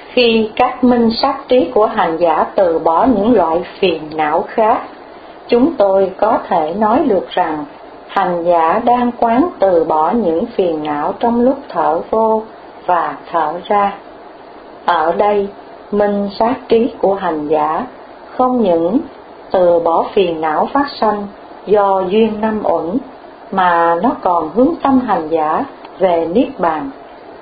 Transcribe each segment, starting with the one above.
Khi các minh sát trí của hành giả từ bỏ những loại phiền não khác, chúng tôi có thể nói được rằng hành giả đang quán từ bỏ những phiền não trong lúc thở vô và thở ra. Ở đây, minh sát trí của hành giả không những từ bỏ phiền não phát sanh do duyên năm uẩn, mà nó còn hướng tâm hành giả về Niết Bàn.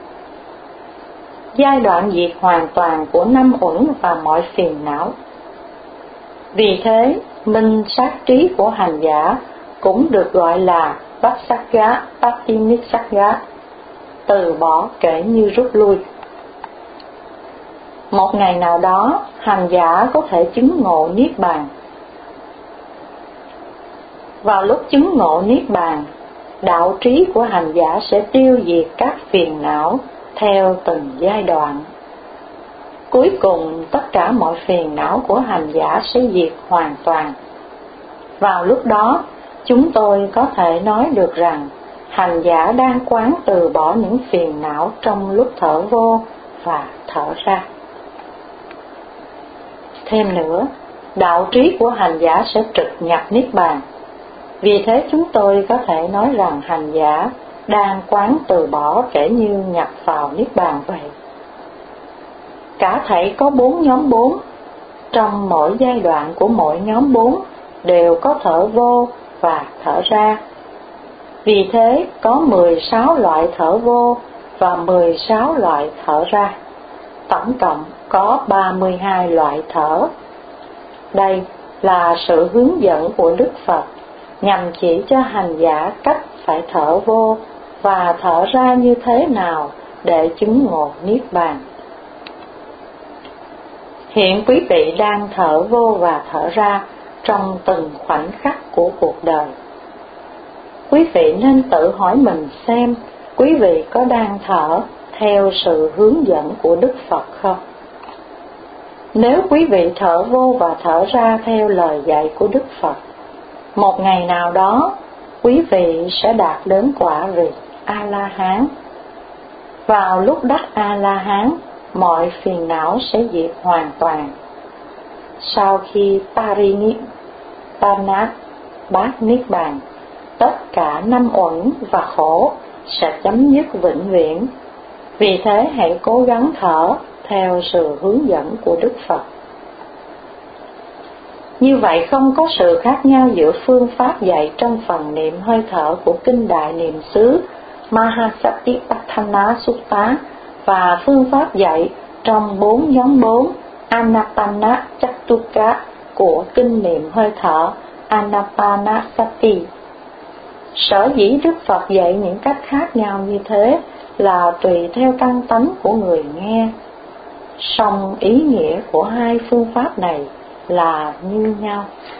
Giai đoạn diệt hoàn toàn của năm uẩn và mọi phiền não. Vì thế, minh sát trí của hành giả cũng được gọi là Vassagga Patinissagga, từ bỏ kể như rút lui. Một ngày nào đó, hành giả có thể chứng ngộ Niết Bàn. Vào lúc chứng ngộ Niết Bàn, đạo trí của hành giả sẽ tiêu diệt các phiền não theo từng giai đoạn. Cuối cùng, tất cả mọi phiền não của hành giả sẽ diệt hoàn toàn. Vào lúc đó, chúng tôi có thể nói được rằng hành giả đang quán từ bỏ những phiền não trong lúc thở vô và thở ra. Thêm nữa, đạo trí của hành giả sẽ trực nhập Niết Bàn. Vì thế chúng tôi có thể nói rằng hành giả đang quán từ bỏ kể như nhập vào Niết Bàn vậy. Cả thảy có 4 nhóm 4, trong mỗi giai đoạn của mỗi nhóm 4 đều có thở vô và thở ra. Vì thế có 16 loại thở vô và 16 loại thở ra. Tổng cộng có 32 loại thở. Đây là sự hướng dẫn của Đức Phật nhằm chỉ cho hành giả cách phải thở vô và thở ra như thế nào để chứng ngộ Niết Bàn. Hiện quý vị đang thở vô và thở ra trong từng khoảnh khắc của cuộc đời. Quý vị nên tự hỏi mình xem quý vị có đang thở theo sự hướng dẫn của Đức Phật không? Nếu quý vị thở vô và thở ra theo lời dạy của Đức Phật, một ngày nào đó quý vị sẽ đạt đến quả vị A-la-hán. Vào lúc đắc A-la-hán, mọi phiền não sẽ diệt hoàn toàn. Sau khi Parinibbana bát Niết Bàn, tất cả năm uẩn và khổ sẽ chấm dứt vĩnh viễn. Vì thế hãy cố gắng thở theo sự hướng dẫn của Đức Phật. Như vậy không có sự khác nhau giữa phương pháp dạy trong phần niệm hơi thở của Kinh Đại Niệm xứ Mahasatipatthana Sutta và phương pháp dạy trong 4 nhóm 4 Anapana Chattuka của Kinh Niệm hơi thở Anapanasati. Sở dĩ Đức Phật dạy những cách khác nhau như thế là tùy theo căn tánh của người nghe. Song ý nghĩa của hai phương pháp này là như nhau.